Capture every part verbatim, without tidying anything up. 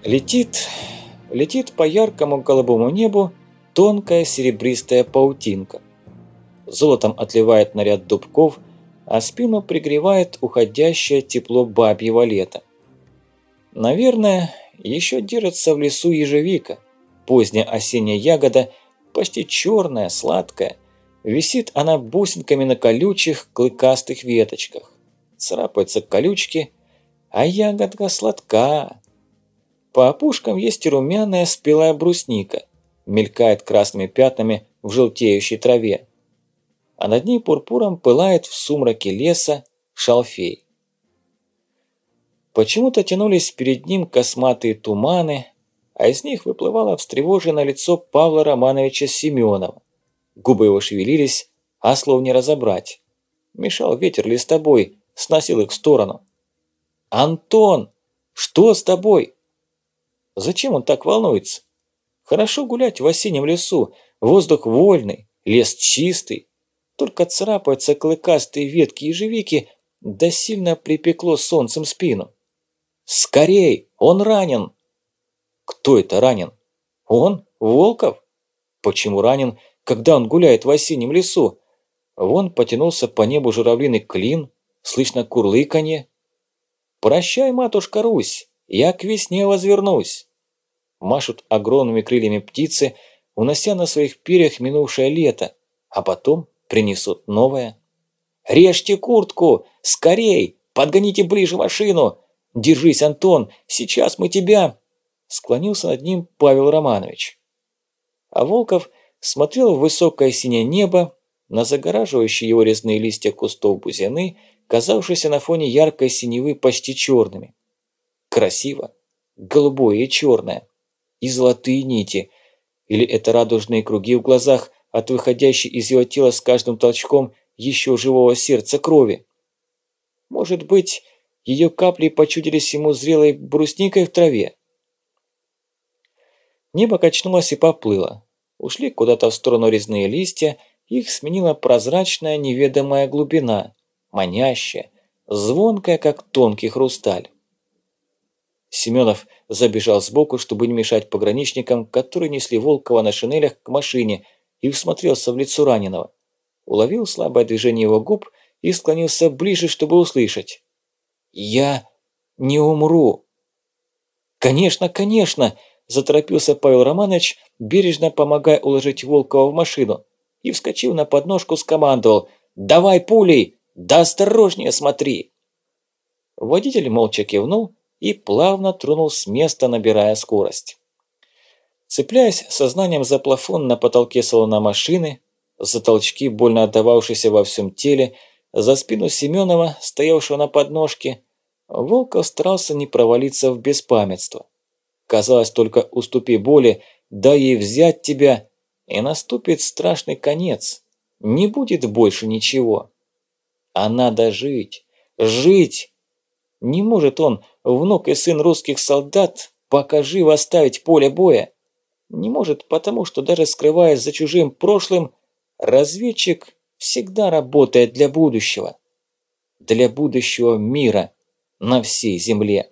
Летит, летит по яркому голубому небу тонкая серебристая паутинка. Золотом отливает наряд дубков, а спину пригревает уходящее тепло бабьего лета. Наверное, еще держится в лесу ежевика, поздняя осенняя ягода, почти черная, сладкая. Висит она бусинками на колючих, клыкастых веточках. Царапаются колючки, а ягодка сладка. По опушкам есть и румяная спелая брусника, мелькает красными пятнами в желтеющей траве. А над ней пурпуром пылает в сумраке леса шалфей. Почему-то тянулись перед ним косматые туманы, а из них выплывало встревоженное лицо Павла Романовича Семенова. Губы его шевелились, а слов не разобрать. Мешал ветер листобой, сносил их в сторону. «Антон! Что с тобой?» Зачем он так волнуется? Хорошо гулять в осеннем лесу, воздух вольный, лес чистый. Только царапаются клыкастые ветки ежевики, да сильно припекло солнцем спину. «Скорей! Он ранен!» Кто это ранен? Он? Волков? Почему ранен, когда он гуляет в осеннем лесу? Вон потянулся по небу журавлиный клин, слышно курлыканье. «Прощай, матушка Русь, я к весне возвернусь!» Машут огромными крыльями птицы, унося на своих перьях минувшее лето, а потом принесут новое. «Режьте куртку! Скорей! Подгоните ближе машину! Держись, Антон, сейчас мы тебя...» Склонился над ним Павел Романович. А Волков смотрел в высокое синее небо, на загораживающие его резные листья кустов бузины, казавшиеся на фоне яркой синевы почти черными. Красиво, голубое и черное, и золотые нити, или это радужные круги в глазах от выходящей из его тела с каждым толчком еще живого сердца крови. Может быть, ее капли почудились ему зрелой брусникой в траве. Небо качнулось и поплыло. Ушли куда-то в сторону резные листья, их сменила прозрачная неведомая глубина, манящая, звонкая, как тонкий хрусталь. Семенов забежал сбоку, чтобы не мешать пограничникам, которые несли Волкова на шинелях к машине, и всмотрелся в лицо раненого. Уловил слабое движение его губ и склонился ближе, чтобы услышать. «Я не умру!» «Конечно, конечно!» – заторопился Павел Романович, бережно помогая уложить Волкова в машину, и, вскочив на подножку, скомандовал: «Давай пулей! Да осторожнее смотри!» Водитель молча кивнул и плавно тронул с места, набирая скорость. Цепляясь сознанием за плафон на потолке салона машины, за толчки, больно отдававшиеся во всем теле, за спину Семенова, стоявшего на подножке, Волков старался не провалиться в беспамятство. Казалось, только уступи боли, дай ей взять тебя, и наступит страшный конец. Не будет больше ничего. А надо жить, жить. Не может он, внук и сын русских солдат, пока живо оставить поле боя. Не может, потому что даже скрываясь за чужим прошлым, разведчик всегда работает для будущего. Для будущего мира на всей земле.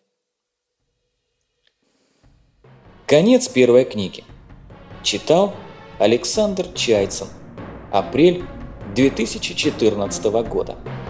Конец первой книги. Читал Александр Чайцин. Апрель две тысячи четырнадцатого года.